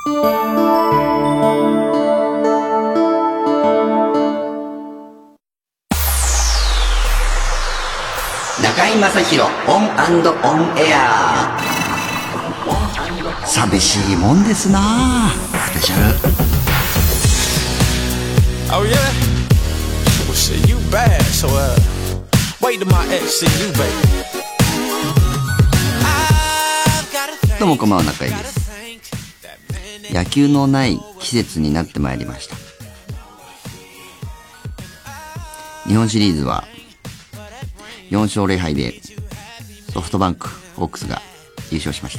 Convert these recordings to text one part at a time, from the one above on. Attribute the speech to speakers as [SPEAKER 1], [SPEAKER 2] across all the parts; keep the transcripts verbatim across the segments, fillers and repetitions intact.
[SPEAKER 1] 中井正広オン&オンエア。寂しいもんですなあ。スペシャル。
[SPEAKER 2] Oh yeah? Well shit, you bad, so uh wait till my ex see you, baby.
[SPEAKER 1] どうもこんばんは、中井です。野球のない季節になってまいりました。日本シリーズはよんしょうぜろはいでソフトバンクホークスが優勝しました。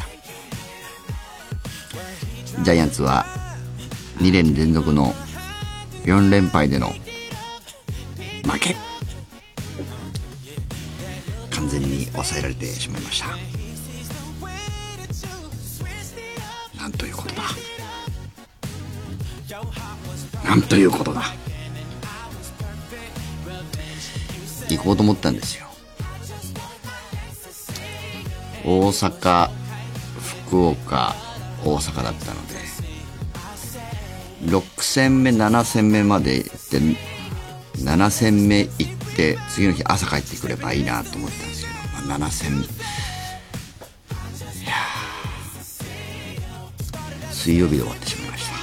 [SPEAKER 1] ジャイアンツはにねん連続のよんれんぱいでの負け、完全に抑えられてしまいました。なんということだ、なんということだ。行こうと思ったんですよ。大阪、福岡、大阪だったのでろくせんめななせんめまで行ってななせんめ行って次の日朝帰ってくればいいなと思ったんですけど、まあ、ななせんめいや水曜日で終わってしまいました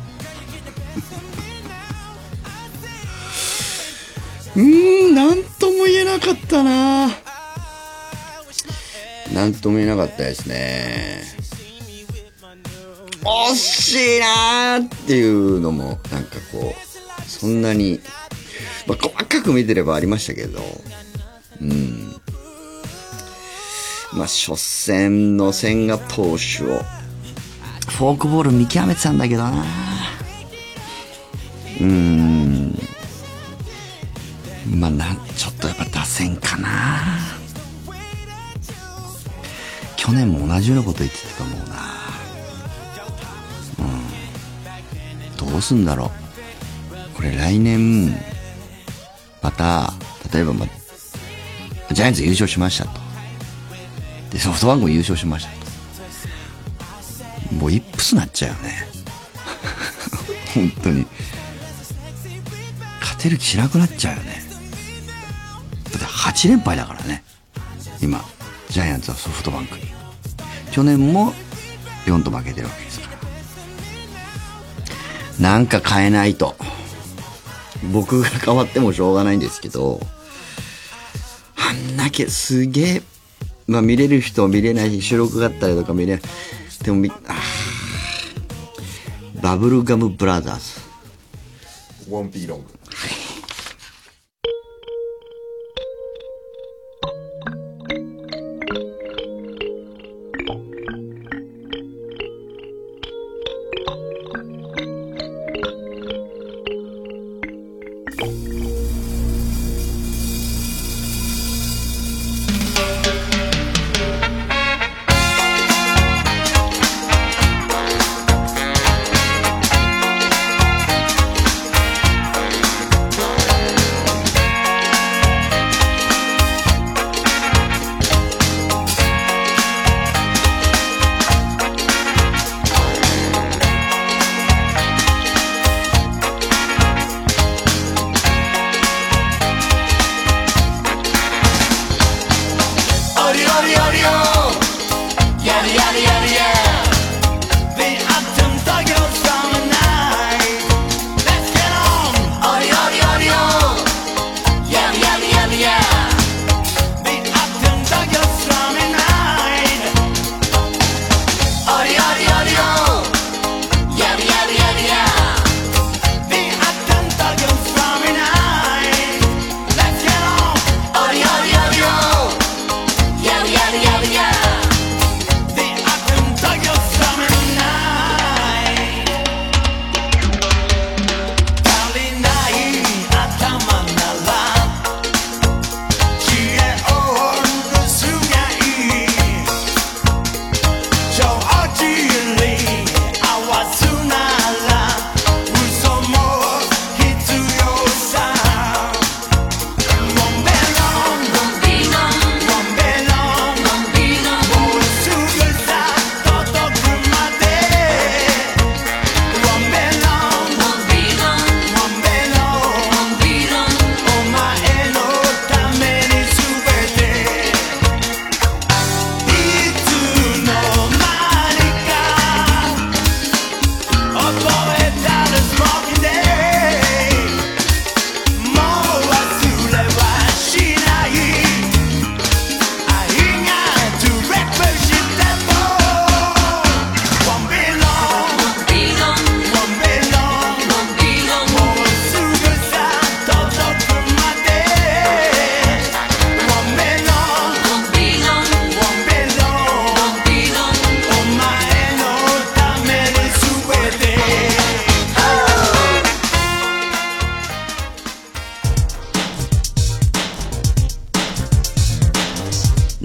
[SPEAKER 1] うーん、なんとも言えなかったな。なんとも言えなかったですね。惜しいなーっていうのもなんかこうそんなに、まあ、細かく見てればありましたけど、うん、まあ初戦の千賀投手をフォークボール見極めてたんだけどな。うーん、まあなんちょっとやっぱ打線かな。去年も同じようなこと言ってたと思うな。どうすんだろうこれ。来年また例えば、ま、ジャイアンツ優勝しましたと、でソフトバンクも優勝しましたと、もうイップスなっちゃうよね本当に勝てる気しなくなっちゃうよね。だってはちれんぱいだからね今ジャイアンツはソフトバンクに。去年もよんと負けてるわけですから、なんか変えないと。僕が変わってもしょうがないんですけど、あんだけすげえ、まあ見れる人は見れないし、収録があったりとか見れない。でもみ、あバブルガムブラザーズ。
[SPEAKER 3] ワンピーロング。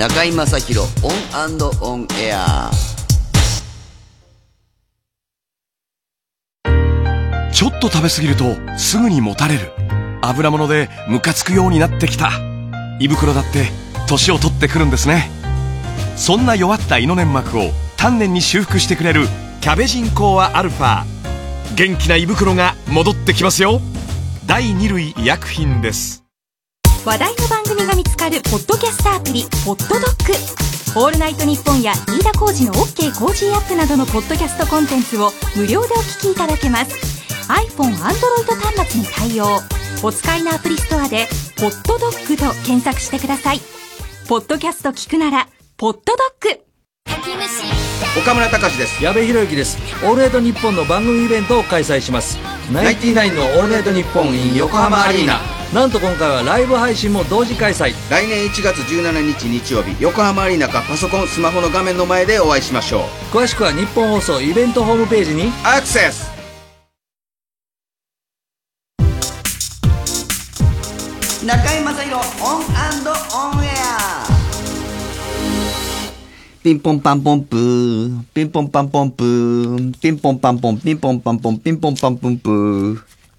[SPEAKER 1] 中井正広オン&オンエア。
[SPEAKER 4] ちょっと食べ過ぎるとすぐにもたれる。油物でムカつくようになってきた。胃袋だって年を取ってくるんですね。そんな弱った胃の粘膜を丹念に修復してくれるキャベジンコアアルファ。元気な胃袋が戻ってきますよ。第二類医薬品です。
[SPEAKER 5] 話題の番組が見つかるポッドキャストアプリポッドドッグ。オールナイトニッポンや飯田浩司の OK コージーアップなどのポッドキャストコンテンツを無料でお聞きいただけます。 iPhone、Android 端末に対応。お使いのアプリストアでポッドドッグと検索してください。ポッドキャスト聞くならポッドドッグ。
[SPEAKER 6] 岡村隆史です。
[SPEAKER 7] 矢部裕之です。オールナイトニッポンの番組イベントを開催します。
[SPEAKER 6] ナインティナインのオールナイトニッポン in 横浜アリーナ。
[SPEAKER 7] なんと今回はライブ配信も同時開催。
[SPEAKER 6] 来年いちがつじゅうしちにち日曜日、横浜アリーナかパソコンスマホの画面の前でお会いしましょう。
[SPEAKER 7] 詳しくは日本放送イベントホームページに
[SPEAKER 6] アクセス。
[SPEAKER 1] 中井正広オン&オンエア。ピンポンパンポンプー、ピンポンパンポンプー、ピンポンパンポン、ピンポンパンポン、ピンポンパンポンプー。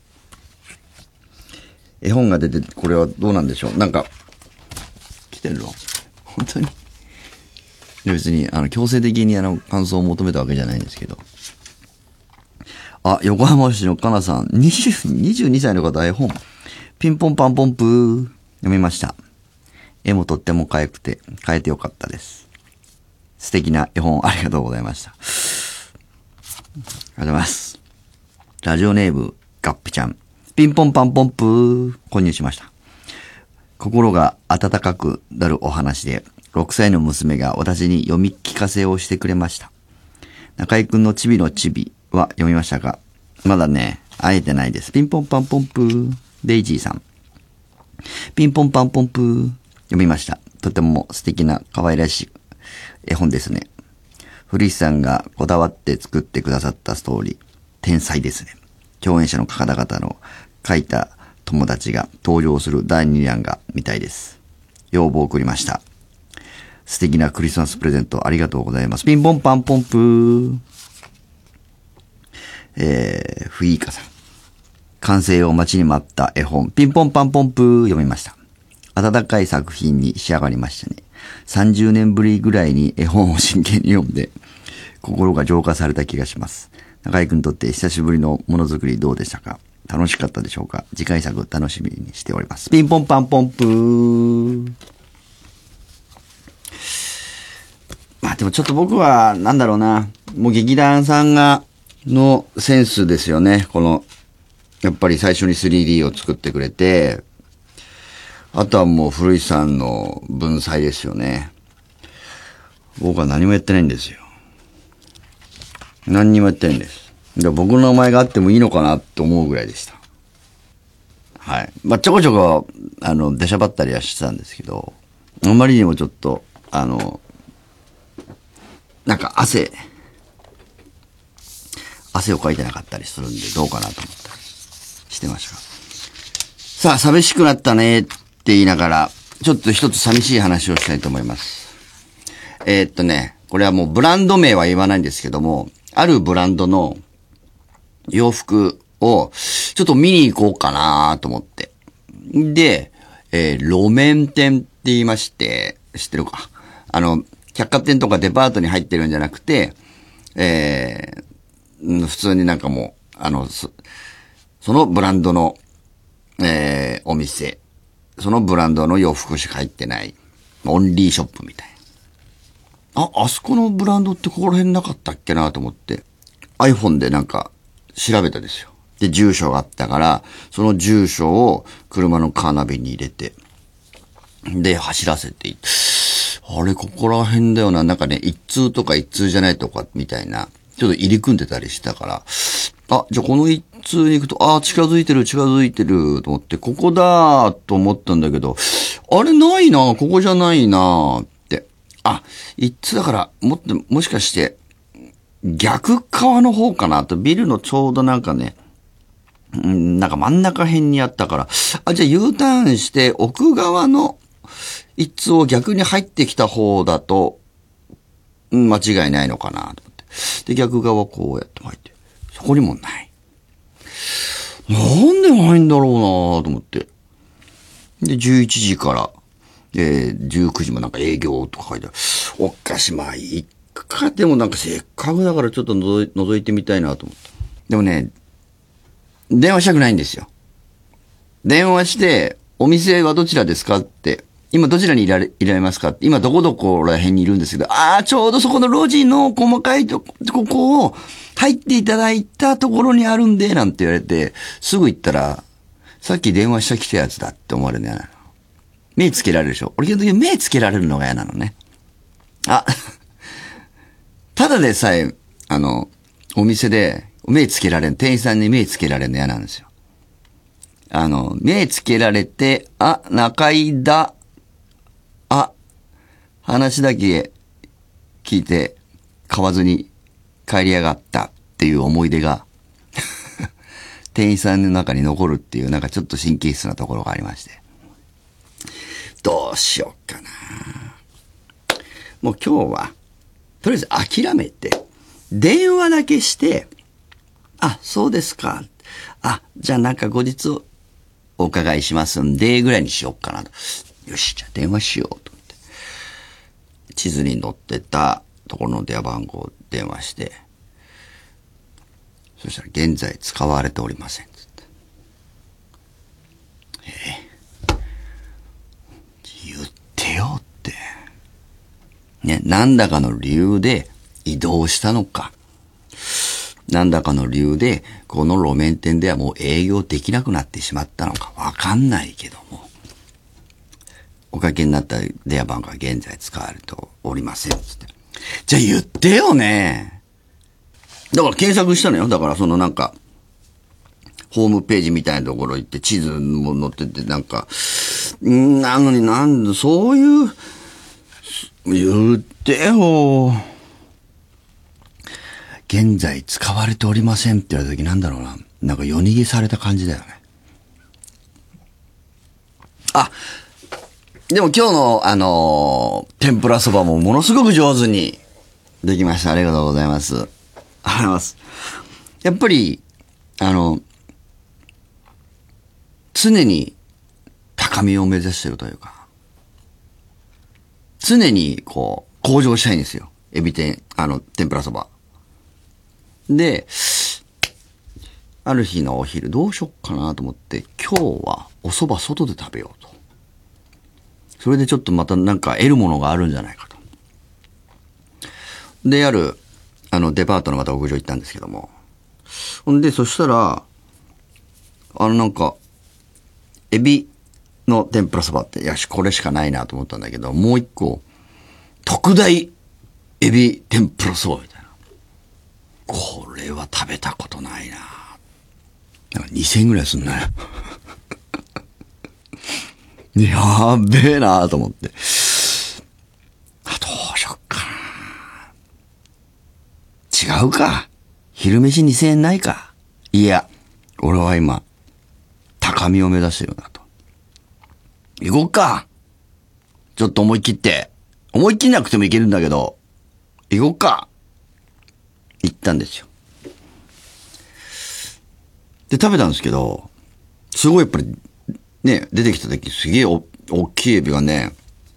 [SPEAKER 1] 絵本が出て、これはどうなんでしょう。なんか、来てるの本当に。別に、あの、強制的にあの、感想を求めたわけじゃないんですけど。あ、横浜市のかなさん、にじゅう、にじゅうにさいの方、絵本。ピンポンパンポンプー、読みました。絵もとっても可愛くて、変えてよかったです。素敵な絵本ありがとうございました。ありがとうございます。ラジオネーム、ガップちゃん。ピンポンパンポンプー、購入しました。心が温かくなるお話で、ろくさいの娘が私に読み聞かせをしてくれました。中井くんのチビのチビは読みましたが、まだね、会えてないです。ピンポンパンポンプー、デイジーさん。ピンポンパンポンプー、読みました。とても素敵な可愛らしい絵本ですね。古市さんがこだわって作ってくださったストーリー、天才ですね。共演者の方々の書いた友達が登場するだいにだんが見たいです。要望を送りました。素敵なクリスマスプレゼントありがとうございます。ピンポンパンポンプー。えー、フイーカさん。完成を待ちに待った絵本、ピンポンパンポンプー読みました。温かい作品に仕上がりましたね。さんじゅうねんぶりぐらいに絵本を真剣に読んで、心が浄化された気がします。中井くんにとって久しぶりのものづくりどうでしたか？楽しかったでしょうか？次回作楽しみにしております。ピンポンパンポンプー。まあでもちょっと僕は、なんだろうな。もう劇団さんが、のセンスですよね。この、やっぱり最初に スリーディー を作ってくれて、あとはもう古市さんの文才ですよね。僕は何もやってないんですよ。何にもやってないんです。で僕の名前があってもいいのかなと思うぐらいでした。はい。まあ、ちょこちょこ、あの、出しゃばったりはしてたんですけど、あまりにもちょっと、あの、なんか汗、汗をかいてなかったりするんでどうかなと思ったりしてましたが。さあ、寂しくなったねって言いながら、ちょっと一つ寂しい話をしたいと思います。えー、っとね、これはもうブランド名は言わないんですけども、あるブランドの洋服をちょっと見に行こうかなと思って。で、えー、路面店って言いまして、知ってるか？あの、百貨店とかデパートに入ってるんじゃなくて、えー、普通になんかもう、あの、そ, そのブランドの、えー、お店、そのブランドの洋服しか入ってない、オンリーショップみたいな。あ、あそこのブランドってここら辺なかったっけなと思って、iPhone でなんか調べたんですよ。で、住所があったから、その住所を車のカーナビに入れて、で、走らせていって、あれ、ここら辺だよな。なんかね、一通とか一通じゃないとか、みたいな。ちょっと入り組んでたりしたから、あ、じゃあこの一通に行くと、あ、近づいてる、近づいてる、と思って、ここだと思ったんだけど、あれないな、ここじゃないな、って。あ、一通だから、もっと、もしかして、逆側の方かなと、ビルのちょうどなんかね、んなんか真ん中辺にあったから、あ、じゃあ U ターンして、奥側の一通逆に入ってきた方だと、うん間違いないのかなと思って。で、逆側こうやって入って、そこにもない。なんでないんだろうなと思って。で、じゅういちじから、えー、じゅうくじもなんか営業とか書いてある。おかし、まあいいか。でもなんかせっかくだからちょっと覗い、覗いてみたいなと思って。でもね、電話したくないんですよ。電話して、お店はどちらですかって、今どちらにいられ、いられますかって、今どこどこら辺にいるんですけど、ああ、ちょうどそこの路地の細かいとこ、ここを入っていただいたところにあるんで、なんて言われて、すぐ行ったら、さっき電話した来たやつだって思われるの嫌なの。目つけられるでしょ。俺基本的に目つけられるのが嫌なのね。あ、ただでさえ、あの、お店で目つけられる、店員さんに目つけられるの嫌なんですよ。あの、目つけられて、あ、中井だ、あ、話だけ聞いて、買わずに帰りやがったっていう思い出が、店員さんの中に残るっていう、なんかちょっと神経質なところがありまして。どうしようかな。もう今日は、とりあえず諦めて、電話だけして、あ、そうですか。あ、じゃあなんか後日お伺いしますんで、ぐらいにしようかなと。よし、じゃあ電話しようと思って。地図に載ってたところの電話番号を電話して、そしたら現在使われておりません。つって。えー、言ってよって。ね、何らかの理由で移動したのか。何らかの理由で、この路面店ではもう営業できなくなってしまったのかわかんないけども、おかけになった電話番号は現在使われておりません。つって。じゃあ言ってよね。だから検索したのよ。だからそのなんか、ホームページみたいなところ行って地図も載っててなんか、んなのになんで、そういう、言ってよ。現在使われておりませんって言われた時なんだろうな。なんか夜逃げされた感じだよね。あ、でも今日のあのー、天ぷらそばもものすごく上手にできました。ありがとうございます。ありがとうございます。やっぱり、あの、常に高みを目指してるというか、常にこう、向上したいんですよ。エビ天、あの、天ぷらそば。で、ある日のお昼どうしよっかなと思って、今日はお蕎麦外で食べようと。それでちょっとまたなんか得るものがあるんじゃないかと。で、ある、あの、デパートのまた屋上行ったんですけども。ほんで、そしたら、あのなんか、エビの天ぷらそばって、よし、これしかないなと思ったんだけど、もう一個、特大エビ天ぷらそばみたいな。これは食べたことないな。なんかにせんえんぐらいすんなよ。やべえなと思って。あ、どうしよっかな。違うか。昼飯にせんえんないか。いや、俺は今、高みを目指してるんだと。行こっか。ちょっと思い切って。思い切んなくてもいけるんだけど、行こっか。行ったんですよ。で、食べたんですけど、すごいやっぱり、ね、出てきた時すげえお、大きいエビがね、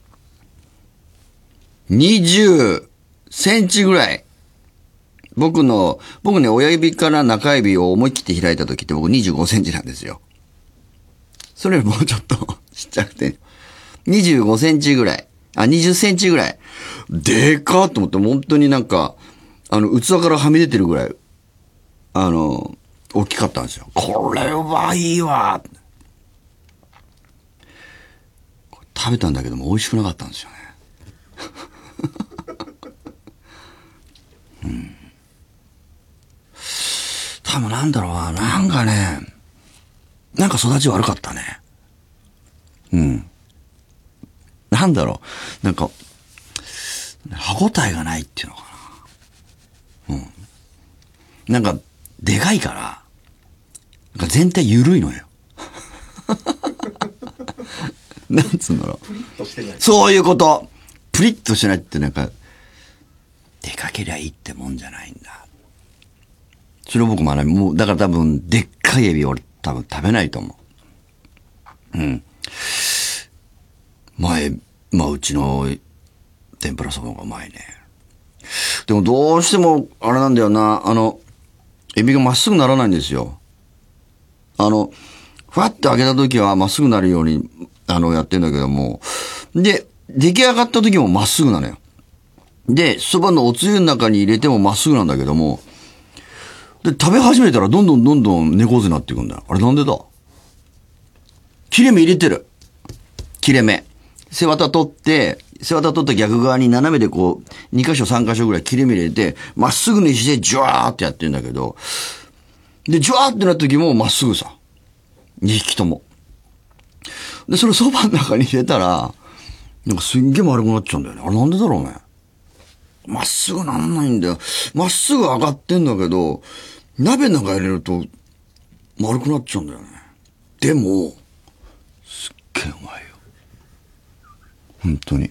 [SPEAKER 1] にじゅっセンチぐらい。僕の、僕ね、親指から中指を思い切って開いた時って僕にじゅうごセンチなんですよ。それよりもうちょっとちっちゃくて、にじゅうごセンチぐらい。あ、にじゅっセンチぐらい。でかーと思って、本当になんか、あの、器からはみ出てるぐらい、あの、大きかったんですよ。これはいいわ。食べたんだけども美味しくなかったんですよね。うん。多分なんだろうな、なんかね、なんか育ち悪かったね。うん。なんだろう、なんか、歯応えがないっていうのかな。うん。なんか、でかいから、なんか全体緩いのよ。 なんつうんだろう。そういうこと。プリッとしないってなんか、出かけりゃいいってもんじゃないんだ。それを僕学び、もう、だから多分、でっかいエビ俺多分食べないと思う。うん。前、まあうちの天ぷらそばがうまいね。でもどうしても、あれなんだよな、あの、エビがまっすぐならないんですよ。あの、ふわって揚げた時はまっすぐなるように、あの、やってんだけども、で、出来上がった時もまっすぐなのよ。で、そばのおつゆの中に入れてもまっすぐなんだけども、で、食べ始めたらどんどんどんどん猫背になっていくんだよ。あれなんでだ？切れ目入れてる。切れ目。背わた取って、背わた取った逆側に斜めでこう、に箇所さん箇所ぐらい切れ目入れて、まっすぐにして、ジュワーってやってんだけど、で、ジュワーってなった時もまっすぐさ。にひきとも。で、それそばの中に入れたら、なんかすんげえ丸くなっちゃうんだよね。あれなんでだろうね。まっすぐなんないんだよ。まっすぐ上がってんだけど、鍋の中入れると丸くなっちゃうんだよね。でも、すっげえうまいよ。本当に。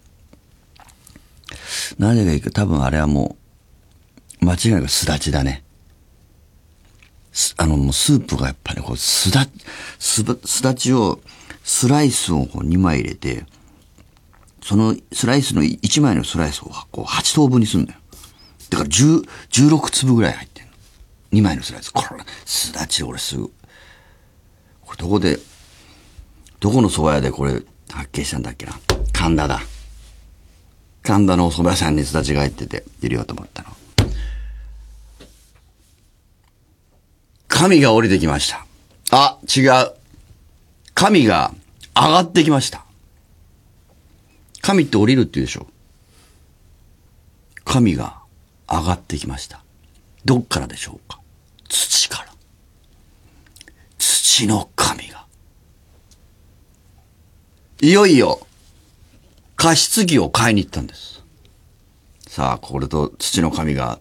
[SPEAKER 1] 何がいいか、多分あれはもう、間違いなくすだちだね。あの、もうスープがやっぱりこう、すだ、すだ、すだちを、スライスをこうにまい入れて、そのスライスのいちまいのスライスをこうはち等分にするんだよ。だからじゅう、じゅうろくつぶぐらい入ってんの。にまいのスライス。これ、すだち俺すぐ。これどこで、どこの蕎麦屋でこれ発見したんだっけな。神田だ。神田のお蕎麦屋さんにすだちが入ってて、入れようと思ったの。神が降りてきました。あ、違う。神が上がってきました。神って降りるって言うでしょ。神が上がってきました。どっからでしょうか。土から。土の神が。いよいよ、加湿器を買いに行ったんです。さあ、これと土の神が、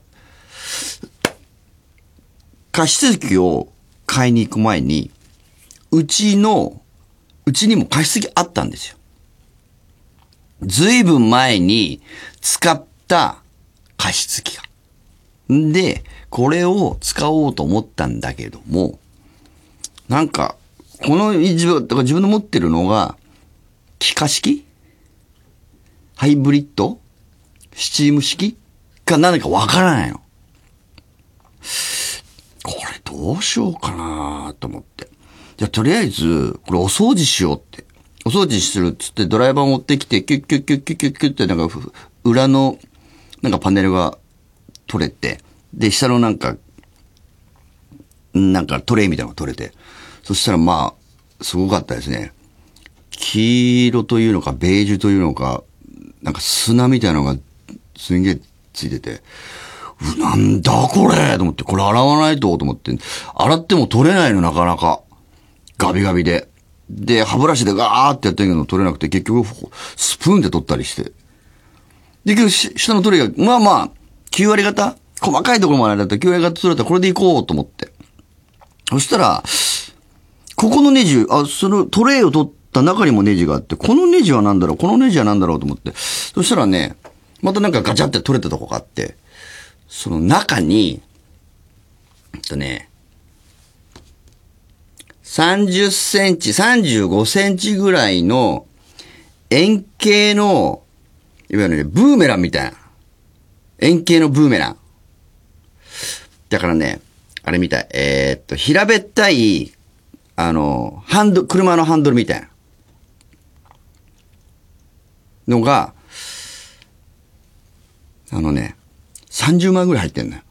[SPEAKER 1] 加湿器を買いに行く前に、うちの、うちにも加湿器あったんですよ。ずいぶん前に使った加湿器が。んで、これを使おうと思ったんだけども、なんか、この自分、だから自分の持ってるのが、気化式？ハイブリッド？スチーム式？か何かわからないの。これどうしようかなと思って。じゃあとりあえず、これお掃除しようって。お掃除するっつってドライバー持ってきて、キュッキュッキュッキュッキュッキュッってなんか、裏の、なんかパネルが取れて、で、下のなんか、なんかトレイみたいなのが取れて、そしたらまあ、すごかったですね。黄色というのか、ベージュというのか、なんか砂みたいなのがすんげえついてて、う、なんだこれと思って、これ洗わないとと思って、洗っても取れないのなかなか。ガビガビで。で、歯ブラシでガーってやってるけど取れなくて、結局スプーンで取ったりして。で、結局下の取りが、まあまあ、きゅう割方細かいところまでだったらきゅう割方取れたらこれでいこうと思って。そしたら、ここのネジ、あ、そのトレイを取った中にもネジがあって、このネジは何だろう、このネジは何だろうと思って。そしたらね、またなんかガチャって取れたとこがあって、その中に、えっとね、さんじゅっセンチ、さんじゅうごセンチぐらいの円形の、いわゆるね、ブーメランみたいな。円形のブーメラン。だからね、あれみたい。えー、っと、平べったい、あの、ハンド、車のハンドルみたいな。のが、あのね、さんじゅうまいぐらい入ってんのよ。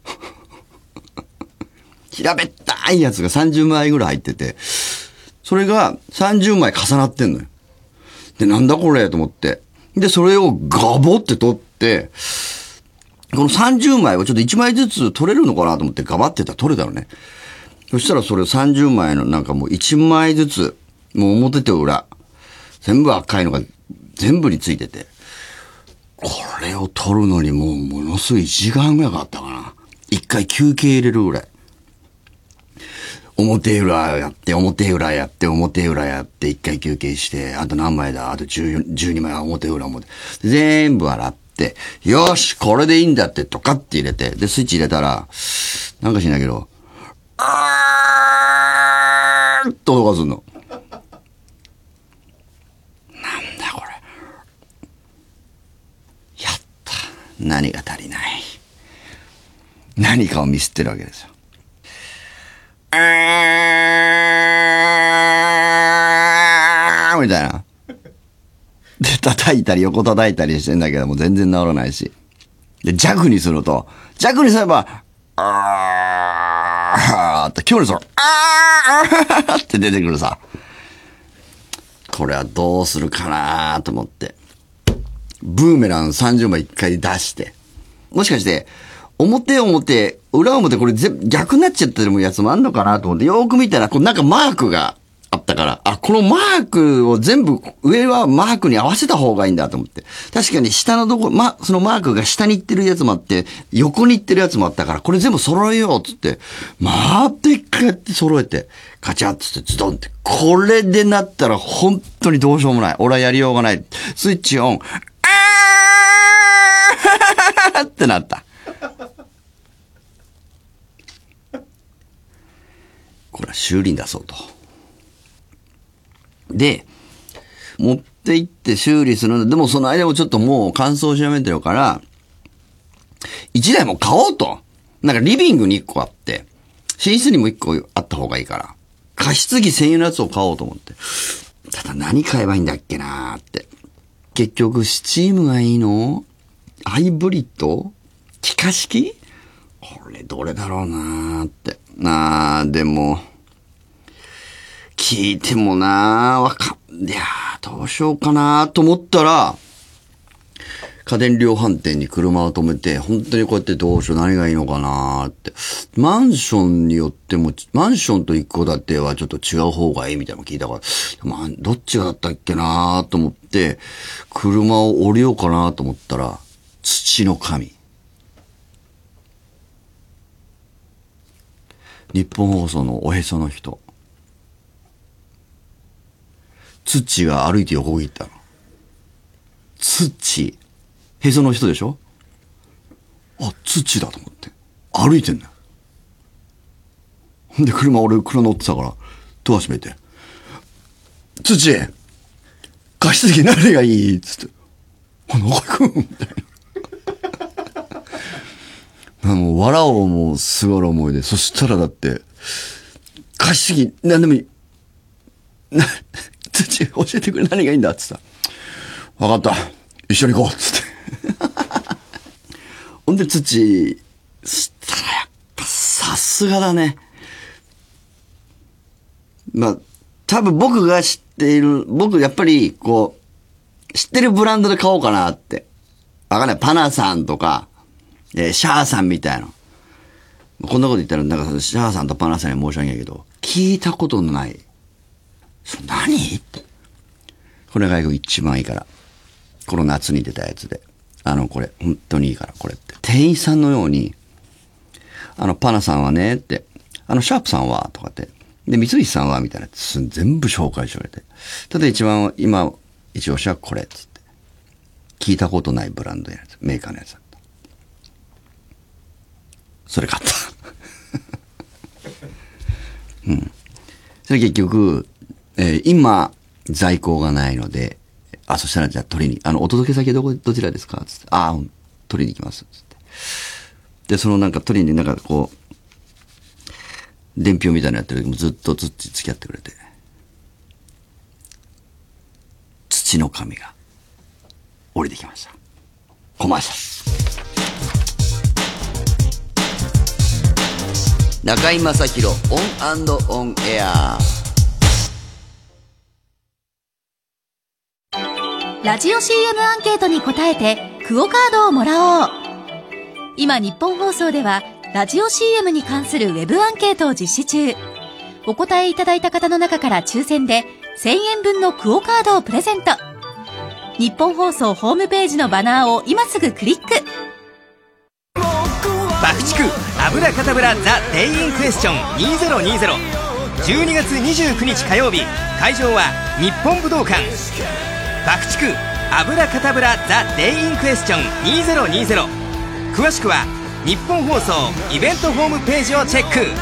[SPEAKER 1] 平べったいやつがさんじゅうまいぐらい入ってて、それがさんじゅうまい重なってんのよ。で、なんだこれと思って。で、それをガボって取って、このさんじゅうまいをちょっといちまいずつ取れるのかなと思ってガバってたら取れたのね。そしたらそれさんじゅうまいのなんかもういちまいずつ、もう表と裏、全部赤いのが全部についてて、これを取るのにもうものすごいいちじかんぐらいかかったかな。一回休憩入れるぐらい。 表裏やって、表裏やって、表裏やって、一回休憩して、あと何枚だあとじゅう、じゅうにまい、表裏表。全部洗って、よしこれでいいんだって、とかって入れて、で、スイッチ入れたら、なんかしないけど、あーっと音がすんの。なんだこれ。やった。何が足りない。何かをミスってるわけですよ。あーみたいな。で、叩いたり横叩いたりしてんだけども全然治らないし。で、弱にすると、弱にすれば、あーって、今日にすると、あーって出てくるさ。これはどうするかなと思って。ブーメランさんじゅうまい一回出して。もしかして、表表、裏表これ全部逆になっちゃってるやつもあんのかなと思って、よーく見たら、こうなんかマークがあったから、あ、このマークを全部、上はマークに合わせた方がいいんだと思って。確かに下のとこ、ま、そのマークが下に行ってるやつもあって、横に行ってるやつもあったから、これ全部揃えようっつって、回って一回やって揃えて、カチャッつってズドンって。これでなったら本当にどうしようもない。俺はやりようがない。スイッチオン。あーってなった。これは修理に出そうと。で、持って行って修理するので、でもその間もちょっともう乾燥しやめてるから、一台も買おうと。なんかリビングに一個あって、寝室にも一個あった方がいいから、加湿器専用のやつを買おうと思って。ただ何買えばいいんだっけなーって。結局スチームがいいの？ハイブリッド？気化式？これどれだろうなーって。なー、でも、聞いてもなー、わかん、いやー、どうしようかなーと思ったら、家電量販店に車を止めて、本当にこうやってどうしよう、何がいいのかなーって。マンションによっても、マンションと一戸建てはちょっと違う方がいいみたいなの聞いたから、まあ、どっちがだったっけなーと思って、車を降りようかなと思ったら、土の神。日本放送のおへその人。土が歩いて横切ったの。土。へその人でしょ？あ、土だと思って。歩いてんだよ。ほんで車、俺車乗ってたから、ドア閉めて。土加湿器何がいい？つって。あ、中井くんみたいな。もう笑おうもうすがる思いで。そしたらだって、加湿器何でもいい。な、土教えてくれ何がいいんだっつった。わかった。一緒に行こうっつって。ほんで土、したらやっぱさすがだね。まあ、多分僕が知っている、僕やっぱりこう、知ってるブランドで買おうかなって。わかんない。パナさんとか、えー、シャーさんみたいな。こんなこと言ったら、なんかシャーさんとパナさんに申し訳ないけど、聞いたことのない。それ何って。これが一番いいから。この夏に出たやつで。あの、これ、本当にいいから、これって。店員さんのように、あの、パナさんはね、って、あの、シャープさんは、とかって、で、三菱さんは、みたいな、全部紹介してくれて。ただ一番、今、一押しはこれ、つって。聞いたことないブランドのやつ、メーカーのやつだった。それ買った。うん。それ結局、えー、今、在庫がないので、あ、そしたらじゃあ取りに、あの、お届け先どこ、どちらですかつって。ああ、取りに行きます。つって。で、そのなんか取りになんかこう、伝票みたいなのやってる時もずっとずっと付き合ってくれて。土の神が降りてきました。コマーシャル。中居正広オン&オンエア。
[SPEAKER 5] ラジオ シーエム アンケートに答えてクオカードをもらおう。今日本放送ではラジオ シーエム に関するウェブアンケートを実施中。お答えいただいた方の中から抽選でせんえんぶんのクオカードをプレゼント。日本放送ホームページのバナーを今すぐクリック。
[SPEAKER 8] 爆竹アブラカタブラザ・デイ・イン・クエスチョンにせんにじゅう。 じゅうにがつにじゅうくにち火曜日、会場は日本武道館。爆竹油かたぶらザ・デイ・インクエスチョンにせんにじゅう。詳しくは日本放送イベントホームページをチェック。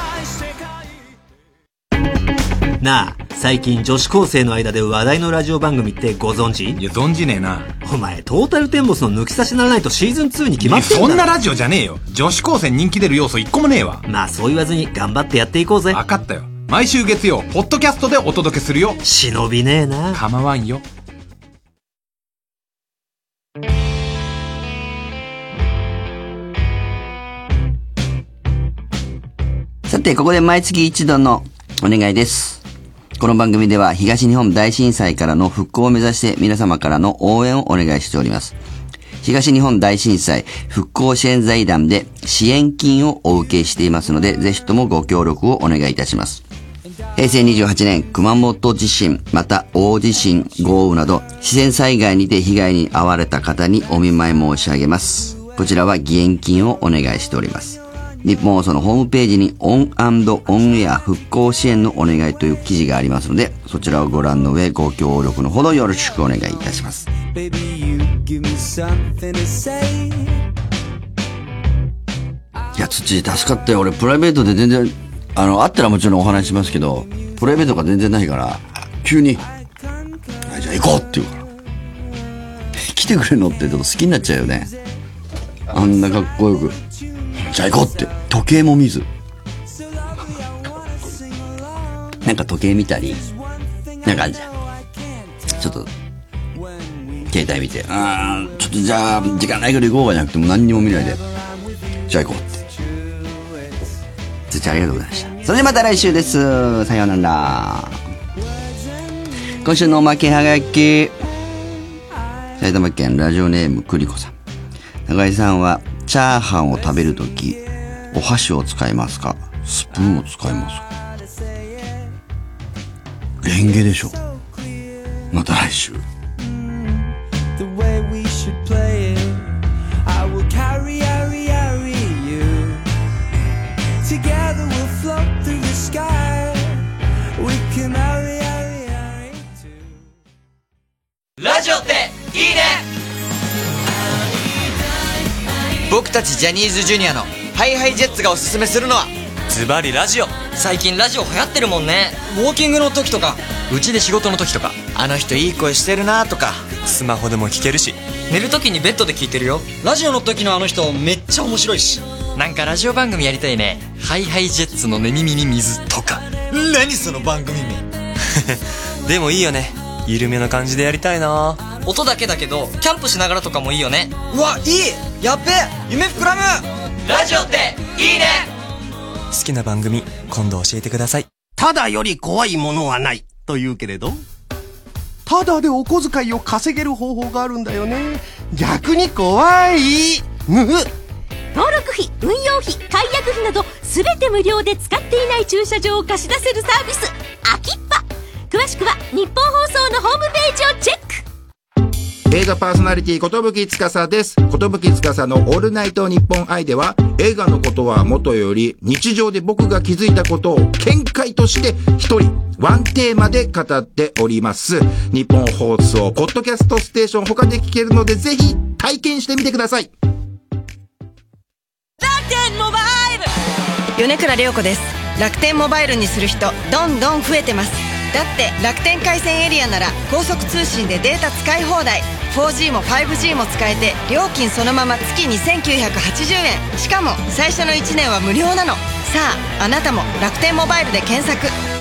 [SPEAKER 9] なあ、最近女子高生の間で話題のラジオ番組ってご存知？
[SPEAKER 10] いや、存じねえな。
[SPEAKER 9] お前トータルテンボスの抜き差しならないとシーズンツーに決まってんだろ。
[SPEAKER 10] そんなラジオじゃねえよ。女子高生人気出る要素一個もねえわ。
[SPEAKER 9] まあそう言わずに頑張ってやっていこうぜ。
[SPEAKER 10] 分かったよ。毎週月曜ポッドキャストでお届けするよ。
[SPEAKER 9] 忍びねえな。
[SPEAKER 10] 構わんよ。
[SPEAKER 1] さて、ここで毎月一度のお願いです。この番組では東日本大震災からの復興を目指して皆様からの応援をお願いしております。東日本大震災復興支援財団で支援金をお受けしていますので、ぜひともご協力をお願いいたします。へいせいにじゅうはちねん、熊本地震、また大地震、豪雨など自然災害にて被害に遭われた方にお見舞い申し上げます。こちらは義援金をお願いしております。日本放送のホームページにオン&オンエア復興支援のお願いという記事がありますので、そちらをご覧の上ご協力のほどよろしくお願いいたします。いや、土助かったよ。俺プライベートで全然あの会ったらもちろんお話しますけど、プライベートが全然ないから急にはいじゃあ行こうって言うから来てくれるのってちょっと好きになっちゃうよね。あんなかっこよくじゃあ行こうって時計も見ずなんか時計見たりなんかあるじゃん、ちょっと携帯見てあーちょっとじゃあ時間ないけど行こうかじゃなくても何にも見ないでじゃあ行こうって。つちゃんありがとうございました。それではまた来週です。さようなら。今週のおまけはがき、埼玉県ラジオネームくりこさん。中井さんはチャーハンを食べるときお箸を使いますか、スプーンを使いますか。レンゲでしょ。また来週。
[SPEAKER 11] ラジオっていいね。僕たちジャニーズジュニアのハイハイジェッツがおすすめするのはズバリラジオ。最近ラジオ流行ってるもんね。ウォーキングの時とか、うちで仕事の時とか、あの人いい声してるなとか、スマホでも聞けるし、寝る時にベッドで聞いてるよ。ラジオの時のあの人めっちゃ面白いし。なんかラジオ番組やりたいね。ハイハイジェッツの寝耳に水とか。何その番組名でもいいよね、緩めな感じでやりたいな。音だけだけどキャンプしながらとかもいいよね。うわ、いい、やっべ、夢膨らむ。ラジオっていいね。好きな番組今度教えてください。
[SPEAKER 12] ただより怖いものはないと言うけれど、ただでお小遣いを稼げる方法があるんだよね。逆に怖い。むふ。
[SPEAKER 5] 登録費、運用費、解約費など全て無料で使っていない駐車場を貸し出せるサービス、アキッパ。詳しくは日本放送のホームページをチェック。
[SPEAKER 13] 映画パーソナリティ寿司です。寿司のオールナイト日本愛では、映画のことはもとより日常で僕が気づいたことを見解として一人ワンテーマで語っております。日本放送ポッドキャストステーション他で聞けるので、ぜひ体験してみてください。
[SPEAKER 14] 楽天モバイル、米倉涼子です。楽天モバイルにする人どんどん増えてます。だって楽天回線エリアなら高速通信でデータ使い放題、 フォージー も ファイブジー も使えて料金そのまま月にせんきゅうひゃくはちじゅうえん、しかも最初のいちねんは無料なの。さああなたも楽天モバイルで検索。